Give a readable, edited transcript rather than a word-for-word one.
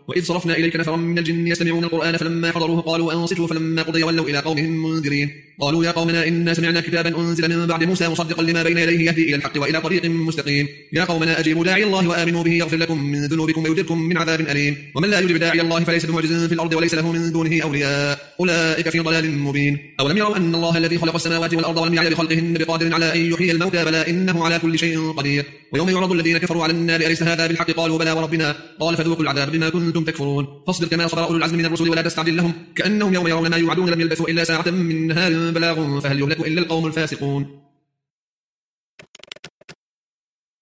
وإذ صرفنا إليك نفرا من الجن يستمعون القرآن فلما حضروه قالوا أنصتوا فلما قضي ولوا إلى قومهم منذرين قالوا يا قومنا إنا سمعنا كتابا أنزل من بعد موسى مصدقا لما بين يديه يهدي إلى الحق وإلى طريق مستقيم يا قومنا أجيبوا داعي الله وآمنوا به يغفر لكم من ذنوبكم ويجركم من عذاب أليم ومن لا يجب داعي الله فليس بمعجز في الأرض وليس له من دونه أولياء أولئك في ضلال مبين أولم يروا أن الله الذي خلق السماوات والأرض ولم يعي بخلقهن بقادر على أن يحيي الموتى بلى إنه على كل شيء قدير ويوم يعرض الذين كفروا على النار أليس هذا بالحق قالوا بلى وربنا قال فذوقوا العذاب بما كنتم تكفرون فاصبر كما صبر أولو العزم من الرسل ولا تستعجل لهم كأنهم يوم يرون ما يوعدون لم يلبثوا إلا ساعة من نهار بلاغ فهل يهلك إلا القوم الفاسقون